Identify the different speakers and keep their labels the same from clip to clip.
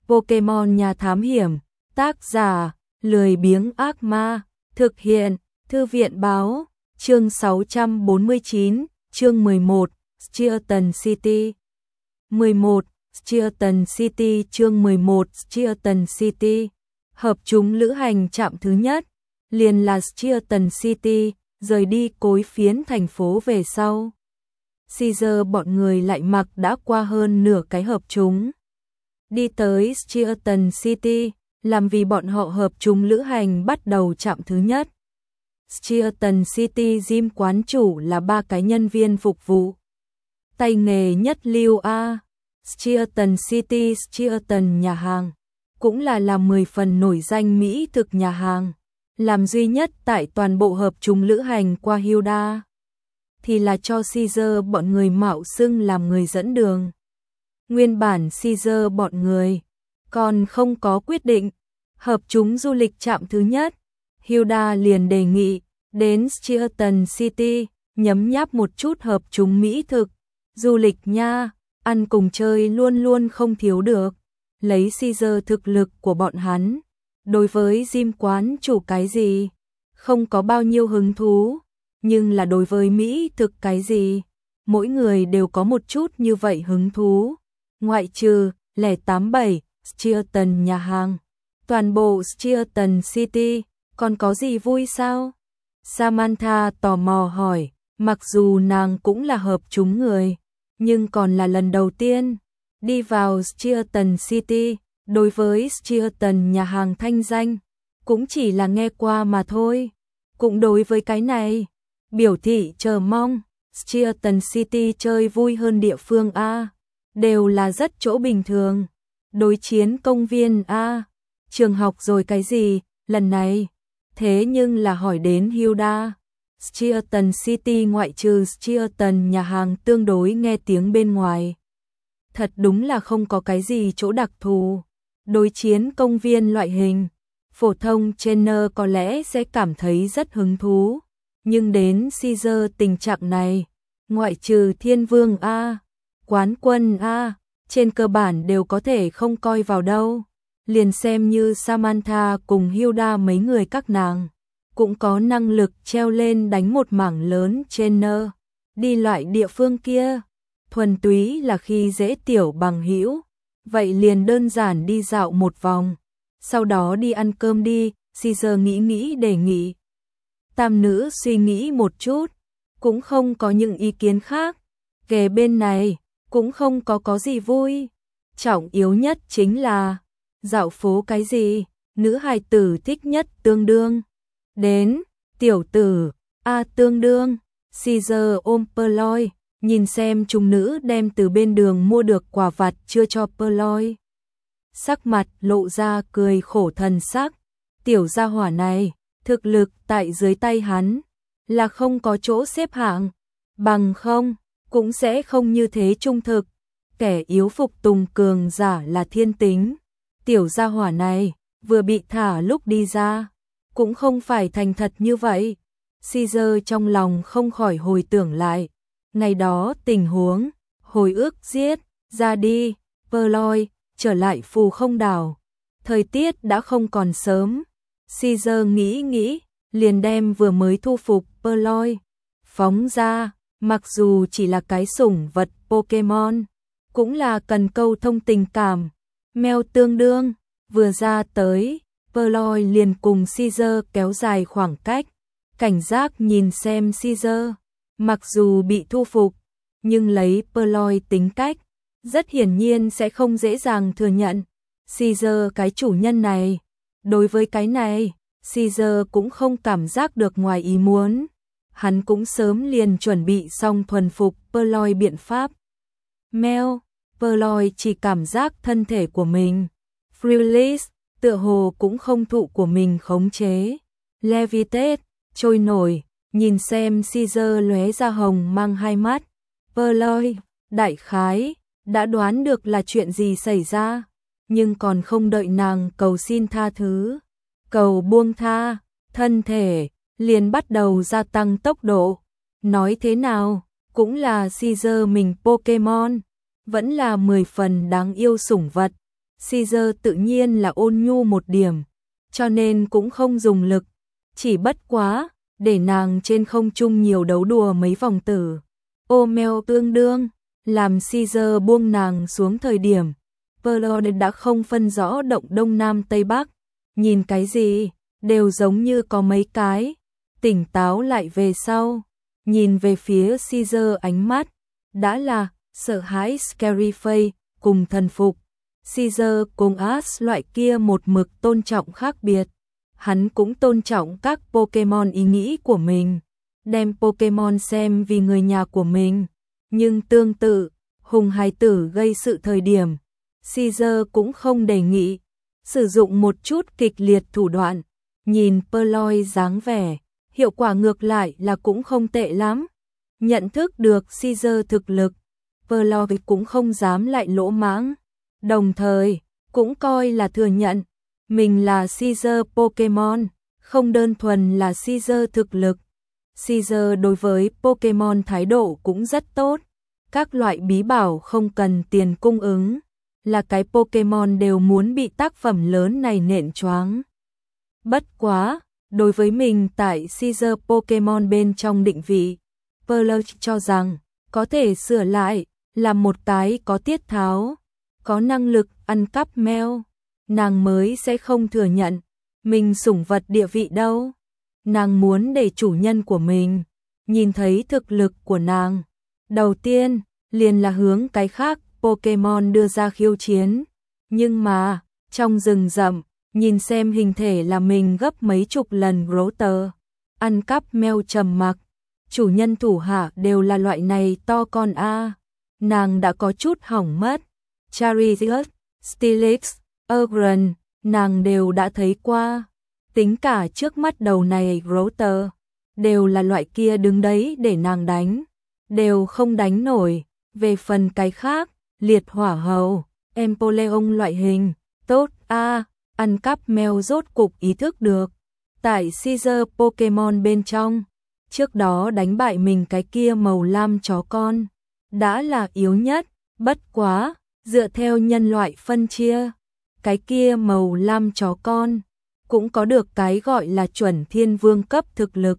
Speaker 1: Pokemon Nhà Thám Hiểm, tác giả, lười biếng ác ma, thực hiện, Thư viện báo, chương 649, chương 11, Skeleton City. 11, Skeleton City chương 11, Skeleton City. Hợp chúng lữ hành trạm thứ nhất, liền là Skeleton City, rời đi cối phiến thành phố về sau. Caesar bọn người lại mặc đã qua hơn nửa cái hợp chúng. Đi tới Skeleton City, làm vì bọn họ hợp chúng lữ hành bắt đầu trạm thứ nhất. Skeleton City Gym quán chủ là 3 cái nhân viên phục vụ. Tay nghề nhất lưu A. Skeleton City Skeleton nhà hàng, cũng là 10 phần nổi danh mỹ thực nhà hàng, làm duy nhất tại toàn bộ hợp chúng lữ hành qua Hilda, thì là cho Caesar bọn người mạo xưng làm người dẫn đường. Nguyên bản Caesar bọn người còn không có quyết định hợp chúng du lịch trạm thứ nhất, Hilda liền đề nghị đến Skeleton City nhấm nháp một chút hợp chúng mỹ thực, du lịch nha, ăn cùng chơi luôn luôn không thiếu được. Lấy Caesar thực lực của bọn hắn, đối với gym quán chủ cái gì không có bao nhiêu hứng thú, nhưng là đối với mỹ thực cái gì, mỗi người đều có một chút như vậy hứng thú. Ngoại trừ 087 Skeleton nhà hàng, toàn bộ Skeleton City còn có gì vui sao? Samantha tò mò hỏi, mặc dù nàng cũng là hợp chúng người, nhưng còn là lần đầu tiên đi vào Skeleton City, đối với Skeleton nhà hàng thanh danh cũng chỉ là nghe qua mà thôi. Cũng đối với cái này biểu thị chờ mong. Skeleton City chơi vui hơn địa phương A, đều là rất chỗ bình thường. Đối chiến công viên A, trường học rồi cái gì, lần này thế nhưng là hỏi đến Hilda. Skeleton City ngoại trừ Skeleton nhà hàng tương đối nghe tiếng bên ngoài, thật đúng là không có cái gì chỗ đặc thù. Đối chiến công viên loại hình, phổ thông trainer có lẽ sẽ cảm thấy rất hứng thú, nhưng đến Caesar tình trạng này, ngoại trừ Thiên Vương A, Quán Quân A, trên cơ bản đều có thể không coi vào đâu. Liền xem như Samantha cùng Hilda mấy người các nàng cũng có năng lực treo lên đánh một mảng lớn trainer, đi loại địa phương kia thuần túy là khi dễ tiểu bằng hữu, vậy liền đơn giản đi dạo một vòng, sau đó đi ăn cơm đi. Caesar nghĩ đề nghị. Tam nữ suy nghĩ một chút, cũng không có những ý kiến khác. Kề bên này cũng không có gì vui, trọng yếu nhất chính là dạo phố cái gì, nữ hài tử thích nhất tương đương. Đến, tiểu tử, tương đương. Caesar ôm Ploy, nhìn xem chúng nữ đem từ bên đường mua được quà vặt chưa cho Ploy. Sắc mặt lộ ra cười khổ thần sắc, tiểu gia hỏa này, thực lực tại dưới tay hắn là không có chỗ xếp hạng, bằng không cũng sẽ không như thế trung thực. Kẻ yếu phục tùng cường giả là thiên tính. Tiểu gia hỏa này vừa bị thả lúc đi ra cũng không phải thành thật như vậy. Caesar trong lòng không khỏi hồi tưởng lại ngày đó tình huống, hồi ức giết ra đi Ploy trở lại Phù Không Đảo. Thời tiết đã không còn sớm, Caesar nghĩ liền đem vừa mới thu phục Ploy phóng ra, mặc dù chỉ là cái sủng vật Pokemon, cũng là cần câu thông tình cảm. Mèo tương đương vừa ra tới, Ploy liền cùng Caesar kéo dài khoảng cách, cảnh giác nhìn xem Caesar. Mặc dù bị thu phục, nhưng lấy Ploy tính cách, rất hiển nhiên sẽ không dễ dàng thừa nhận Caesar cái chủ nhân này. Đối với cái này, Caesar cũng không cảm giác được ngoài ý muốn. Hắn cũng sớm liền chuẩn bị xong thuần phục Ploy biện pháp. Mèo, Ploy chỉ cảm giác thân thể của mình freelance, tựa hồ cũng không thụ của mình khống chế. Levitate, trôi nổi, nhìn xem Caesar lóe ra hồng mang hai mắt. Ploy, đại khái đã đoán được là chuyện gì xảy ra, nhưng còn không đợi nàng cầu xin tha thứ, cầu buông tha, thân thể liền bắt đầu gia tăng tốc độ. Nói thế nào cũng là Caesar mình Pokemon, vẫn là 10 phần đáng yêu sủng vật. Caesar tự nhiên là ôn nhu một điểm, cho nên cũng không dùng lực, chỉ bất quá, để nàng trên không trung nhiều đấu đùa mấy vòng tử. Ô tương đương, làm Caesar buông nàng xuống thời điểm, Pearl đã không phân rõ động đông nam tây bắc, nhìn cái gì, đều giống như có mấy cái, tỉnh táo lại về sau, nhìn về phía Caesar ánh mắt, đã là sợ hãi scary face, cùng thần phục. Caesar cùng Ash loại kia một mực tôn trọng khác biệt, hắn cũng tôn trọng các Pokemon ý nghĩ của mình, đem Pokemon xem vì người nhà của mình, nhưng tương tự, Hùng hài tử gây sự thời điểm, Caesar cũng không đề nghị, sử dụng một chút kịch liệt thủ đoạn, nhìn Pearl dáng vẻ, hiệu quả ngược lại là cũng không tệ lắm. Nhận thức được Caesar thực lực, Pearl cũng không dám lại lỗ mãng, đồng thời cũng coi là thừa nhận mình là Caesar Pokemon, không đơn thuần là Caesar thực lực. Caesar đối với Pokemon thái độ cũng rất tốt, các loại bí bảo không cần tiền cung ứng, là cái Pokemon đều muốn bị tác phẩm lớn này nện choáng. Bất quá, đối với mình tại Caesar Pokemon bên trong định vị, Pearl cho rằng có thể sửa lại, là một cái có tiết tháo, có năng lực ăn cắp mèo, nàng mới sẽ không thừa nhận mình sủng vật địa vị đâu. Nàng muốn để chủ nhân của mình nhìn thấy thực lực của nàng. Đầu tiên, liền là hướng cái khác Pokemon đưa ra khiêu chiến, nhưng mà, trong rừng rậm, nhìn xem hình thể là mình gấp mấy chục lần Grotter, ăn cắp mèo trầm mặc, chủ nhân thủ hạ đều là loại này to con a. Nàng đã có chút hỏng mất. Charizard, Steelix, Ogren, nàng đều đã thấy qua. Tính cả trước mắt đầu này Grotter, đều là loại kia đứng đấy để nàng đánh, đều không đánh nổi. Về phần cái khác, liệt hỏa hầu, Empoleon loại hình, tốt a, ăn cắp mèo rốt cục ý thức được. Tại Caesar Pokemon bên trong, trước đó đánh bại mình cái kia màu lam chó con, đã là yếu nhất, bất quá, dựa theo nhân loại phân chia, cái kia màu lam chó con, cũng có được cái gọi là chuẩn thiên vương cấp thực lực.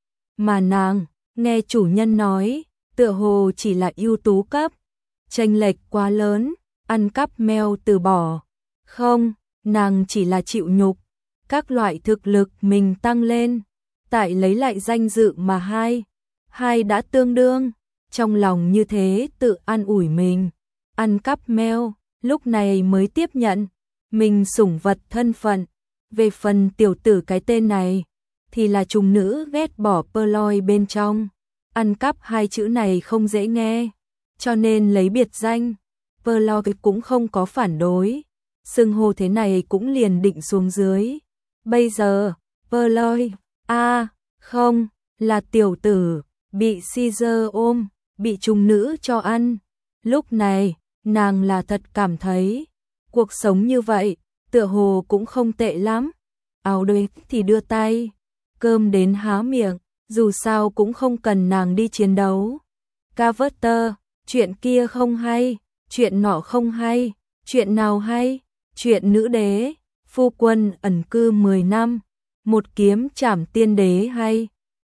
Speaker 1: Mà nàng, nghe chủ nhân nói, tựa hồ chỉ là ưu tú cấp, chênh lệch quá lớn, ăn cắp mèo từ bỏ. Không, nàng chỉ là chịu nhục, các loại thực lực mình tăng lên, tại lấy lại danh dự mà hai đã tương đương, trong lòng như thế tự an ủi mình, ăn cắp mèo, lúc này mới tiếp nhận mình sủng vật thân phận. Về phần tiểu tử cái tên này, thì là trùng nữ ghét bỏ Pearl bên trong, ăn cắp hai chữ này không dễ nghe, cho nên lấy biệt danh, Pearl cũng không có phản đối, xưng hô thế này cũng liền định xuống dưới. Bây giờ, Pearl, không, là tiểu tử, bị Caesar ôm, bị trùng nữ cho ăn. Lúc này, nàng là thật cảm thấy, cuộc sống như vậy, tựa hồ cũng không tệ lắm. Áo đôi thì đưa tay, cơm đến há miệng, dù sao cũng không cần nàng đi chiến đấu. Carver, chuyện kia không hay, chuyện nọ không hay, chuyện nào hay, chuyện nữ đế, phu quân ẩn cư 10 năm, một kiếm trảm tiên đế hay.